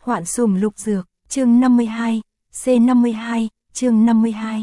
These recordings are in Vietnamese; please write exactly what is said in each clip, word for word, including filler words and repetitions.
Hoạn sùm lục dược, chương năm mươi hai, C năm mươi hai, chương năm mươi hai.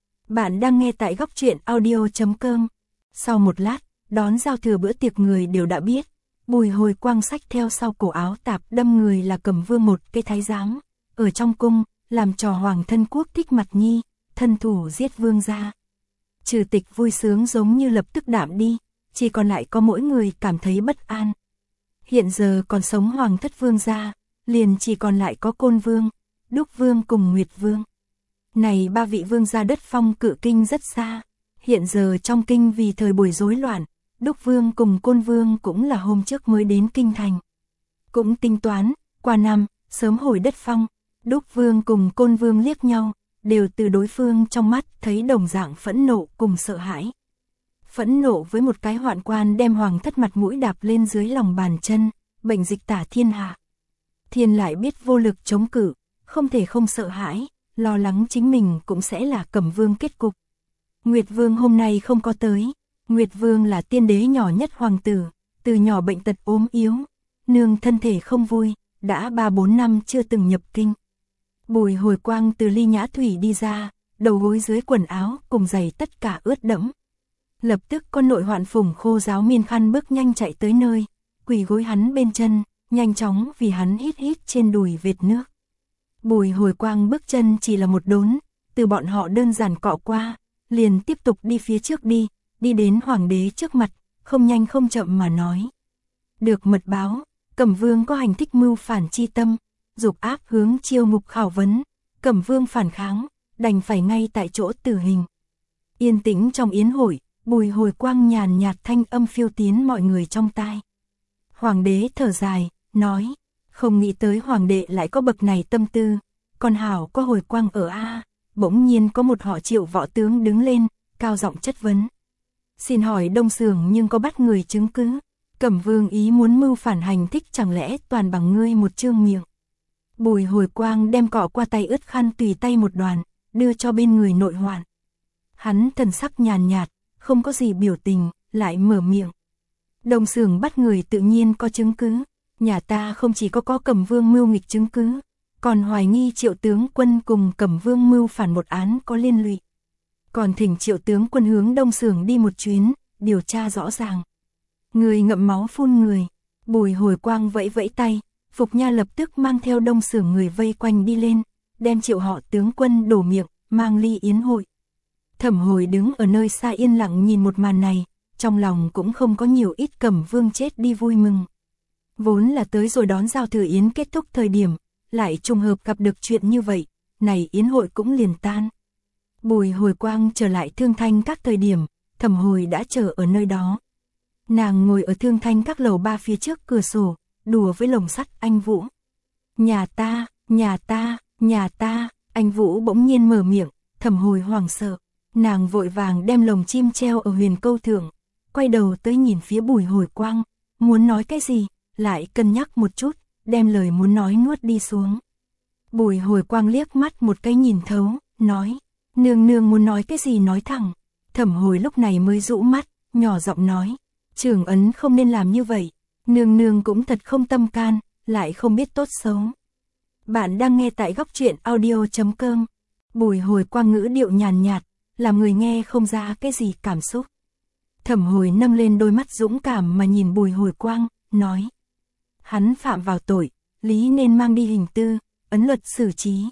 Bạn đang nghe tại góc truyện audio.com. Sau một lát, đón giao thừa bữa tiệc người đều đã biết. Bùi Hồi Quang xách theo sau cổ áo tạp đâm người là Cẩm Vương một cây thái giám. Ở trong cung, làm trò hoàng thân quốc thích mặt nhi, thân thủ giết vương gia. Trừ Tịch vui sướng giống như lập tức đạm đi, chỉ còn lại có mỗi người cảm thấy bất an. Hiện giờ còn sống hoàng thất vương gia, liền chỉ còn lại có Côn Vương, Đúc Vương cùng Nguyệt Vương. Này ba vị vương gia đất phong cự kinh rất xa, hiện giờ trong kinh vì thời buổi rối loạn, Đúc Vương cùng Côn Vương cũng là hôm trước mới đến kinh thành. Cũng tính toán, qua năm, sớm hồi đất phong, Đúc Vương cùng Côn Vương liếc nhau, đều từ đối phương trong mắt thấy đồng dạng phẫn nộ cùng sợ hãi. Phẫn nộ với một cái hoạn quan đem hoàng thất mặt mũi đạp lên dưới lòng bàn chân, bệnh dịch tả thiên hạ. Thiên lại biết vô lực chống cự, không thể không sợ hãi, lo lắng chính mình cũng sẽ là Cẩm Vương kết cục. Nguyệt Vương hôm nay không có tới, Nguyệt Vương là tiên đế nhỏ nhất hoàng tử, từ nhỏ bệnh tật ốm yếu, nương thân thể không vui, đã ba bốn năm chưa từng nhập kinh. Bùi Hồi Quang từ ly nhã thủy đi ra, đầu gối dưới quần áo cùng giày tất cả ướt đẫm. Lập tức con nội hoạn Phùng Khô giáo miên khăn bước nhanh chạy tới nơi, quỳ gối hắn bên chân, nhanh chóng vì hắn hít hít trên đùi vệt nước. Bùi Hồi Quang bước chân chỉ là một đốn, từ bọn họ đơn giản cọ qua, liền tiếp tục đi phía trước đi, đi đến hoàng đế trước mặt, không nhanh không chậm mà nói. Được mật báo, Cẩm Vương có hành thích mưu phản chi tâm, dục áp hướng chiêu ngục khảo vấn, Cẩm Vương phản kháng, đành phải ngay tại chỗ tử hình. Yên tĩnh trong yến hội, Bùi Hồi Quang nhàn nhạt thanh âm phiêu tiến mọi người trong tai. Hoàng đế thở dài, nói, không nghĩ tới hoàng đệ lại có bậc này tâm tư, còn hảo có Hồi Quang ở a. Bỗng nhiên có một họ Triệu võ tướng đứng lên, cao giọng chất vấn. Xin hỏi Đông Sưởng nhưng có bắt người chứng cứ, Cẩm Vương ý muốn mưu phản hành thích chẳng lẽ toàn bằng ngươi một trương miệng. Bùi Hồi Quang đem cọ qua tay ướt khăn tùy tay một đoàn, đưa cho bên người nội hoạn. Hắn thần sắc nhàn nhạt, không có gì biểu tình, lại mở miệng. Đông Sưởng bắt người tự nhiên có chứng cứ, nhà ta không chỉ có có Cẩm Vương mưu nghịch chứng cứ, còn hoài nghi Triệu tướng quân cùng Cẩm Vương mưu phản một án có liên lụy. Còn thỉnh Triệu tướng quân hướng Đông Sưởng đi một chuyến, điều tra rõ ràng. Người ngậm máu phun người, Bùi Hồi Quang vẫy vẫy tay, Phục Nha lập tức mang theo Đông Sưởng người vây quanh đi lên, đem Triệu họ tướng quân đổ miệng, mang ly yến hội. Thẩm Hồi đứng ở nơi xa yên lặng nhìn một màn này, trong lòng cũng không có nhiều ít Cẩm Vương chết đi vui mừng. Vốn là tới rồi đón giao thừa yến kết thúc thời điểm, lại trùng hợp gặp được chuyện như vậy, này yến hội cũng liền tan. Bùi Hồi Quang trở lại Thương Thanh các thời điểm, Thẩm Hồi đã chờ ở nơi đó. Nàng ngồi ở Thương Thanh các lầu ba phía trước cửa sổ, đùa với lồng sắt anh Vũ. Nhà ta, nhà ta, nhà ta, anh Vũ bỗng nhiên mở miệng, Thẩm Hồi hoảng sợ. Nàng vội vàng đem lồng chim treo ở huyền câu thượng, quay đầu tới nhìn phía Bùi Hồi Quang, muốn nói cái gì, lại cân nhắc một chút, đem lời muốn nói nuốt đi xuống. Bùi Hồi Quang liếc mắt một cái nhìn thấu, nói, nương nương muốn nói cái gì nói thẳng. Thẩm Hồi lúc này mới rũ mắt, nhỏ giọng nói, trưởng ấn không nên làm như vậy, nương nương cũng thật không tâm can, lại không biết tốt xấu. Bạn đang nghe tại góc truyện audio.com. Bùi Hồi Quang ngữ điệu nhàn nhạt, làm người nghe không ra cái gì cảm xúc. Thẩm Hồi nâng lên đôi mắt dũng cảm mà nhìn Bùi Hồi Quang, nói. Hắn phạm vào tội, lý nên mang đi hình tư, ấn luật xử trí.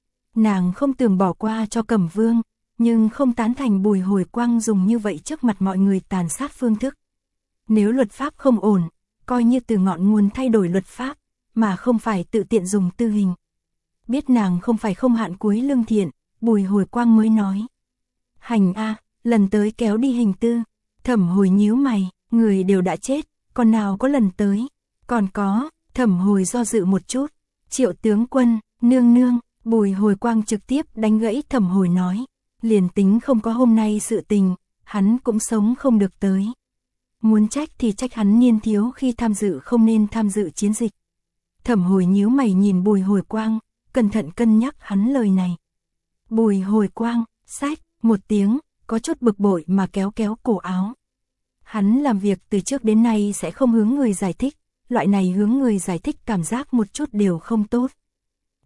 Nàng không tưởng bỏ qua cho Cẩm Vương, nhưng không tán thành Bùi Hồi Quang dùng như vậy trước mặt mọi người tàn sát phương thức. Nếu luật pháp không ổn, coi như từ ngọn nguồn thay đổi luật pháp, mà không phải tự tiện dùng tư hình. Biết nàng không phải không hạn cuối lương thiện, Bùi Hồi Quang mới nói. Hành a, lần tới kéo đi hình tư. Thẩm Hồi nhíu mày, người đều đã chết, còn nào có lần tới. Còn có, Thẩm Hồi do dự một chút. Triệu tướng quân, nương nương, Bùi Hồi Quang trực tiếp đánh gãy Thẩm Hồi nói. Liền tính không có hôm nay sự tình, hắn cũng sống không được tới. Muốn trách thì trách hắn niên thiếu khi tham dự không nên tham dự chiến dịch. Thẩm Hồi nhíu mày nhìn Bùi Hồi Quang, cẩn thận cân nhắc hắn lời này. Bùi Hồi Quang, sách, một tiếng, có chút bực bội mà kéo kéo cổ áo. Hắn làm việc từ trước đến nay sẽ không hướng người giải thích, loại này hướng người giải thích cảm giác một chút đều không tốt.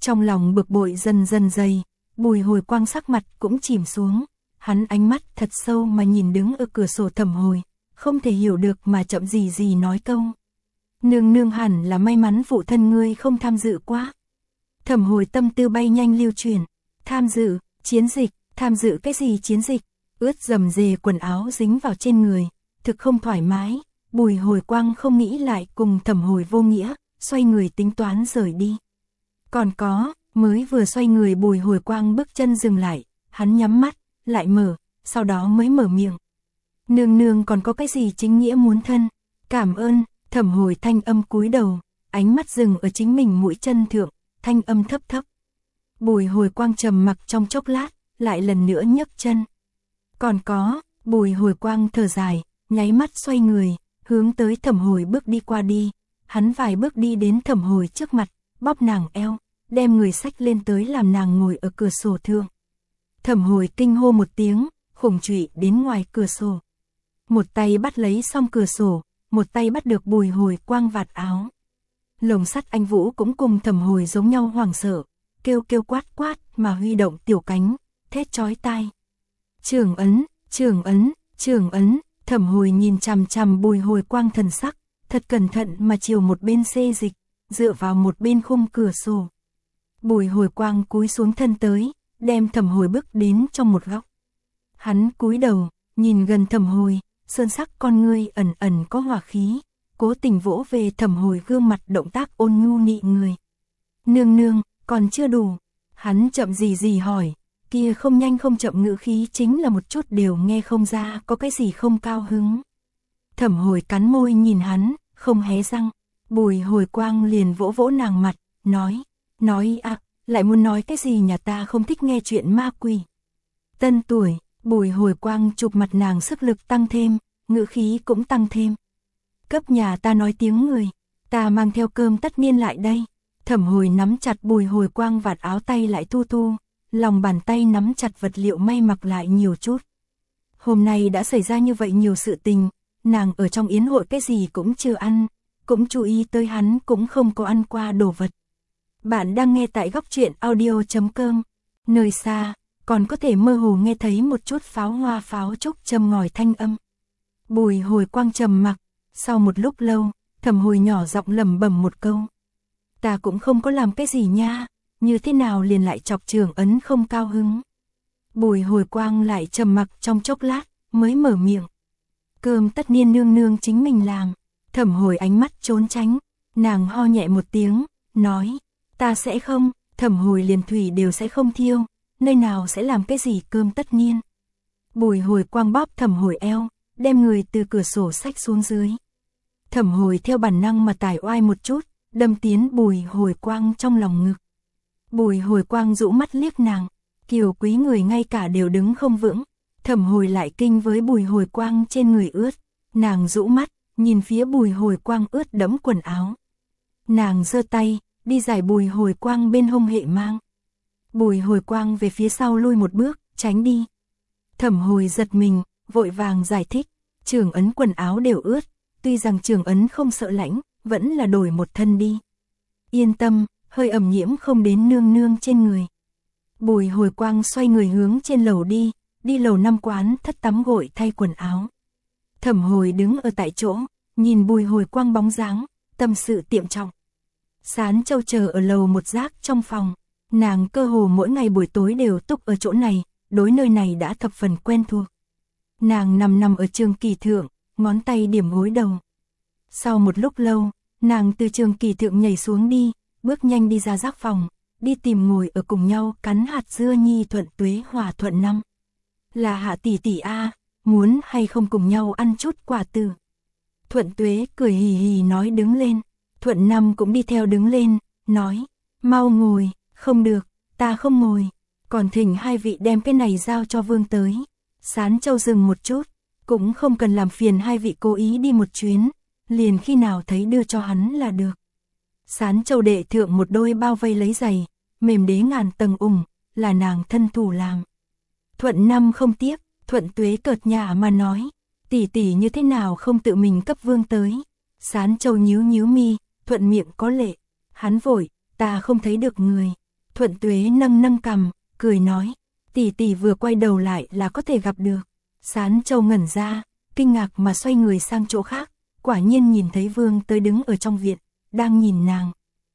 Trong lòng bực bội dần dần dày, Bùi Hồi Quang sắc mặt cũng chìm xuống, hắn ánh mắt thật sâu mà nhìn đứng ở cửa sổ Thẩm Hồi, không thể hiểu được mà chậm gì gì nói câu. Nương nương hẳn là may mắn phụ thân ngươi không tham dự quá. Thẩm Hồi tâm tư bay nhanh lưu truyền, tham dự, chiến dịch, tham dự cái gì chiến dịch, ướt dầm dề quần áo dính vào trên người, thực không thoải mái. Bùi Hồi Quang không nghĩ lại cùng Thẩm Hồi vô nghĩa, xoay người tính toán rời đi. Còn có, mới vừa xoay người Bùi Hồi Quang bước chân dừng lại, hắn nhắm mắt, lại mở, sau đó mới mở miệng. Nương nương còn có cái gì chính nghĩa muốn thân, cảm ơn. Thẩm Hồi thanh âm cúi đầu, ánh mắt dừng ở chính mình mũi chân thượng, thanh âm thấp thấp. Bùi Hồi Quang trầm mặc trong chốc lát, lại lần nữa nhấc chân. Còn có, Bùi Hồi Quang thở dài, nháy mắt xoay người, hướng tới Thẩm Hồi bước đi qua đi. Hắn vài bước đi đến Thẩm Hồi trước mặt, bóp nàng eo, đem người xách lên tới làm nàng ngồi ở cửa sổ thượng. Thẩm Hồi kinh hô một tiếng, khủng chụy đến ngoài cửa sổ. Một tay bắt lấy song cửa sổ, một tay bắt được Bùi Hồi Quang vạt áo. Lồng sắt anh Vũ cũng cùng Thẩm Hồi giống nhau hoảng sợ, kêu kêu quát quát mà huy động tiểu cánh, thét chói tai. Trường ấn, trường ấn, trường ấn. Thẩm Hồi nhìn chằm chằm Bùi Hồi Quang thần sắc, thật cẩn thận mà chiều một bên xê dịch, dựa vào một bên khung cửa sổ. Bùi Hồi Quang cúi xuống thân tới, đem Thẩm Hồi bước đến trong một góc. Hắn cúi đầu, nhìn gần Thẩm Hồi, sơn sắc con ngươi ẩn ẩn có hỏa khí, cố tình vỗ về Thẩm Hồi gương mặt động tác ôn nhu nị người. Nương nương, còn chưa đủ. Hắn chậm gì gì hỏi, kia không nhanh không chậm ngữ khí chính là một chút đều nghe không ra có cái gì không cao hứng. Thẩm Hồi cắn môi nhìn hắn, không hé răng. Bùi Hồi Quang liền vỗ vỗ nàng mặt, nói, nói à, lại muốn nói cái gì nhà ta không thích nghe chuyện ma quỷ. Tân tuổi, Bùi Hồi Quang chụp mặt nàng sức lực tăng thêm, ngữ khí cũng tăng thêm. Cấp nhà ta nói tiếng người, ta mang theo cơm tất niên lại đây. Thẩm Hồi nắm chặt Bùi Hồi Quang vạt áo tay lại thu thu, lòng bàn tay nắm chặt vật liệu may mặc lại nhiều chút. Hôm nay đã xảy ra như vậy nhiều sự tình, nàng ở trong yến hội cái gì cũng chưa ăn, cũng chú ý tới hắn cũng không có ăn qua đồ vật. Bạn đang nghe tại góc truyện audio chấm com, nơi xa, còn có thể mơ hồ nghe thấy một chút pháo hoa pháo trúc châm ngòi thanh âm. Bùi Hồi Quang trầm mặc, sau một lúc lâu, Thẩm Hồi nhỏ giọng lẩm bẩm một câu. Ta cũng không có làm cái gì nha, như thế nào liền lại chọc Trường Ấn không cao hứng. Bùi Hồi Quang lại trầm mặc trong chốc lát, mới mở miệng. Cơm tất niên nương nương chính mình làm. Thẩm Hồi ánh mắt trốn tránh, nàng ho nhẹ một tiếng, nói, ta sẽ không. Thẩm Hồi liền thủy đều sẽ không thiêu, nơi nào sẽ làm cái gì cơm tất niên. Bùi Hồi Quang bóp Thẩm Hồi eo, đem người từ cửa sổ xách xuống dưới. Thẩm Hồi theo bản năng mà tải oai một chút, đâm tiến Bùi Hồi Quang trong lòng ngực. Bùi Hồi Quang rũ mắt liếc nàng, kiều quý người ngay cả đều đứng không vững. Thẩm Hồi lại kinh với Bùi Hồi Quang trên người ướt, nàng rũ mắt, nhìn phía Bùi Hồi Quang ướt đẫm quần áo. Nàng giơ tay, đi giải Bùi Hồi Quang bên hông hệ mang. Bùi Hồi Quang về phía sau lui một bước, tránh đi. Thẩm Hồi giật mình, vội vàng giải thích, Trường Ấn quần áo đều ướt, tuy rằng Trường Ấn không sợ lạnh, vẫn là đổi một thân đi. Yên tâm, hơi ẩm nhiễm không đến nương nương trên người. Bùi Hồi Quang xoay người hướng trên lầu đi, đi lầu năm quán thất tắm gội thay quần áo. Thẩm Hồi đứng ở tại chỗ, nhìn Bùi Hồi Quang bóng dáng, tâm sự tiệm trọng. Sán Châu chờ ở lầu một gác trong phòng, nàng cơ hồ mỗi ngày buổi tối đều túc ở chỗ này, đối nơi này đã thập phần quen thuộc. Nàng nằm nằm ở trường kỳ thượng, ngón tay điểm gối đầu. Sau một lúc lâu, nàng từ trường kỳ thượng nhảy xuống đi, bước nhanh đi ra gác phòng, đi tìm ngồi ở cùng nhau cắn hạt dưa nhi Thuận Tuế Hòa Thuận Năm. Là Hạ tỷ tỷ a, muốn hay không cùng nhau ăn chút quả tử. Thuận Tuế cười hì hì nói đứng lên, Thuận Năm cũng đi theo đứng lên, nói, mau ngồi, không được, ta không ngồi, còn thỉnh hai vị đem cái này giao cho vương tới. Sán Châu dừng một chút, cũng không cần làm phiền hai vị cố ý đi một chuyến, liền khi nào thấy đưa cho hắn là được. Sán Châu đệ thượng một đôi bao vây lấy giày, mềm đế ngàn tầng ủng, là nàng thân thủ làm. Thuận Năm không tiếp, Thuận Tuế cợt nhả mà nói, tỷ tỷ như thế nào không tự mình cấp vương tới. Sán Châu nhíu nhíu mi, thuận miệng có lệ, hắn vội, ta không thấy được người. Thuận Tuế nâng nâng cằm, cười nói, tỷ tỷ vừa quay đầu lại là có thể gặp được. Sán Châu ngẩn ra, kinh ngạc mà xoay người sang chỗ khác, quả nhiên nhìn thấy Vương Tới đứng ở trong viện, đang nhìn nàng.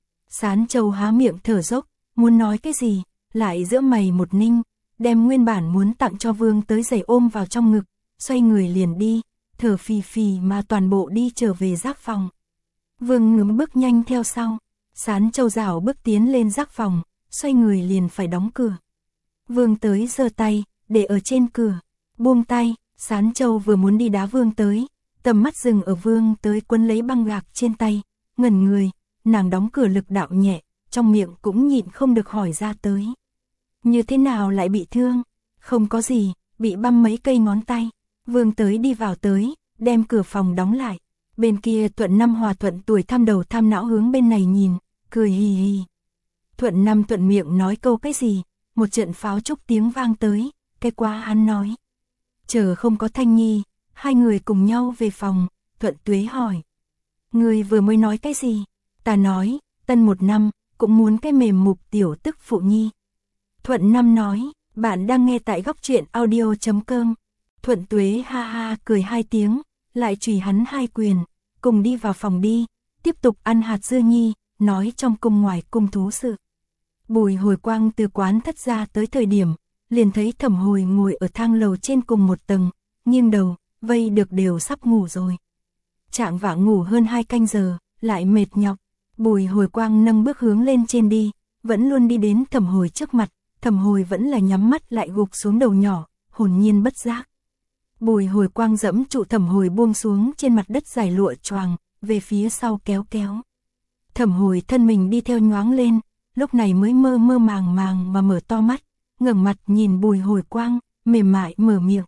Sán Châu há miệng thở dốc, muốn nói cái gì, lại giữa mày một ninh, đem nguyên bản muốn tặng cho Vương Tới giày ôm vào trong ngực, xoay người liền đi, thở phì phì mà toàn bộ đi trở về giác phòng. Vương Ngưỡng bước nhanh theo sau, Sán Châu rảo bước tiến lên giác phòng, xoay người liền phải đóng cửa. Vương Tới giơ tay, để ở trên cửa, buông tay, Sán Châu vừa muốn đi đá Vương Tới, tầm mắt dừng ở Vương Tới quấn lấy băng gạc trên tay, ngẩn người, nàng đóng cửa lực đạo nhẹ, trong miệng cũng nhịn không được hỏi ra tới. Như thế nào lại bị thương? Không có gì, bị băm mấy cây ngón tay. Vương Tới đi vào tới, đem cửa phòng đóng lại. Bên kia Thuận Năm Hòa Thuận Tuổi tham đầu tham não hướng bên này nhìn, cười hì hì. Thuận Năm thuận miệng nói câu cái gì, một trận pháo trúc tiếng vang tới, cái quá hắn nói. Chờ không có Thanh Nhi, hai người cùng nhau về phòng, Thuận Tuế hỏi. Người vừa mới nói cái gì? Ta nói, tân một năm, cũng muốn cái mềm mục tiểu tức phụ nhi. Thuận Năm nói, bạn đang nghe tại góc truyện audio chấm com. Thuận Tuế ha ha cười hai tiếng, lại chùy hắn hai quyền, cùng đi vào phòng đi, tiếp tục ăn hạt dưa nhi, nói trong cung ngoài cung thú sự. Bùi Hồi Quang từ quán thất ra tới thời điểm, liền thấy Thẩm Hồi ngồi ở thang lầu trên cùng một tầng, nghiêng đầu, vây được đều sắp ngủ rồi. Trạng vạng ngủ hơn hai canh giờ, lại mệt nhọc, Bùi Hồi Quang nâng bước hướng lên trên đi, vẫn luôn đi đến Thẩm Hồi trước mặt, Thẩm Hồi vẫn là nhắm mắt lại gục xuống đầu nhỏ, hồn nhiên bất giác. Bùi Hồi Quang dẫm trụ Thẩm Hồi buông xuống trên mặt đất dài lụa choàng, về phía sau kéo kéo. Thẩm Hồi thân mình đi theo nhoáng lên, lúc này mới mơ mơ màng màng mà mở to mắt, ngẩng mặt nhìn Bùi Hồi Quang, mềm mại mở miệng.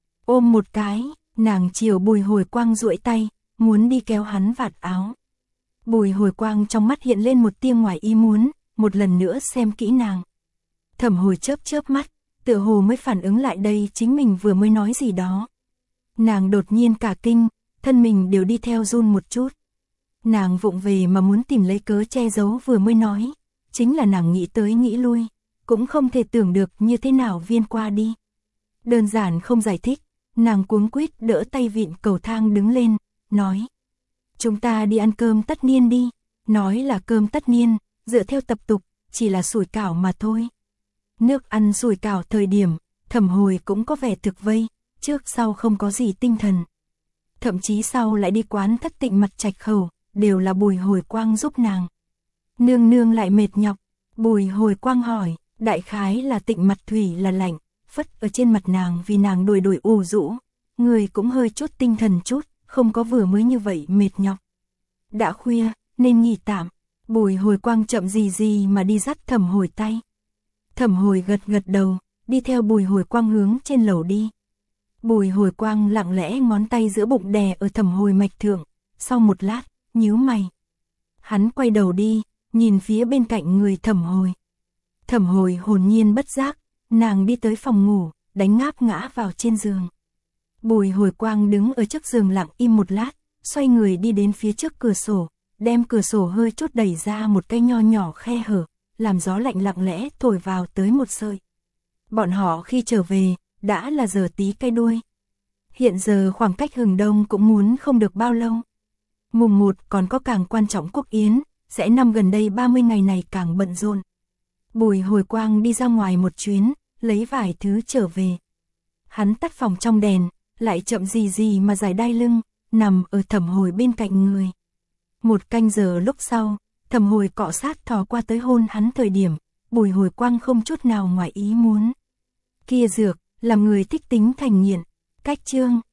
Ôm một cái, nàng chiều Bùi Hồi Quang duỗi tay, muốn đi kéo hắn vạt áo. Bùi Hồi Quang trong mắt hiện lên một tia ngoài ý muốn, một lần nữa xem kỹ nàng. Thẩm Hồi chớp chớp mắt, tựa hồ mới phản ứng lại đây chính mình vừa mới nói gì đó. Nàng đột nhiên cả kinh, thân mình đều đi theo run một chút. Nàng vụng về mà muốn tìm lấy cớ che giấu vừa mới nói, chính là nàng nghĩ tới nghĩ lui, cũng không thể tưởng được như thế nào viên qua đi. Đơn giản không giải thích, nàng cuống quýt đỡ tay vịn cầu thang đứng lên, nói. Chúng ta đi ăn cơm tất niên đi, nói là cơm tất niên, dựa theo tập tục, chỉ là sủi cảo mà thôi. Nước ăn sủi cảo thời điểm, Thẩm Hồi cũng có vẻ thực vây, trước sau không có gì tinh thần. Thậm chí sau lại đi quán thất tịnh mặt trạch khẩu, đều là Bùi Hồi Quang giúp nàng. Nương nương lại mệt nhọc, Bùi Hồi Quang hỏi, đại khái là tịnh mặt thủy là lạnh, phất ở trên mặt nàng vì nàng đuổi đuổi ù rũ, người cũng hơi chút tinh thần chút, không có vừa mới như vậy mệt nhọc. Đã khuya, nên nghỉ tạm, Bùi Hồi Quang chậm gì gì mà đi dắt Thẩm Hồi tay. Thẩm Hồi gật gật đầu, đi theo Bùi Hồi Quang hướng trên lầu đi. Bùi Hồi Quang lặng lẽ ngón tay giữa bụng đè ở Thẩm Hồi mạch thượng, sau một lát, nhíu mày. Hắn quay đầu đi, nhìn phía bên cạnh người Thẩm Hồi. Thẩm Hồi hồn nhiên bất giác, nàng đi tới phòng ngủ, đánh ngáp ngã vào trên giường. Bùi Hồi Quang đứng ở trước giường lặng im một lát, xoay người đi đến phía trước cửa sổ, đem cửa sổ hơi chút đẩy ra một cái nho nhỏ khe hở, làm gió lạnh lặng lẽ thổi vào tới một sợi. Bọn họ khi trở về, đã là giờ tí cây đuôi. Hiện giờ khoảng cách hừng đông cũng muốn không được bao lâu. Mùng một còn có càng quan trọng quốc yến, sẽ năm gần đây ba mươi ngày này càng bận rộn. Bùi Hồi Quang đi ra ngoài một chuyến, lấy vài thứ trở về. Hắn tắt phòng trong đèn, lại chậm gì gì mà giải đai lưng, nằm ở Thẩm Hồi bên cạnh người. Một canh giờ lúc sau, Thẩm Hồi cọ sát thò qua tới hôn hắn thời điểm, Bùi Hồi Quang không chút nào ngoài ý muốn. Kia dược, làm người thích tính thành nghiện. Cách chương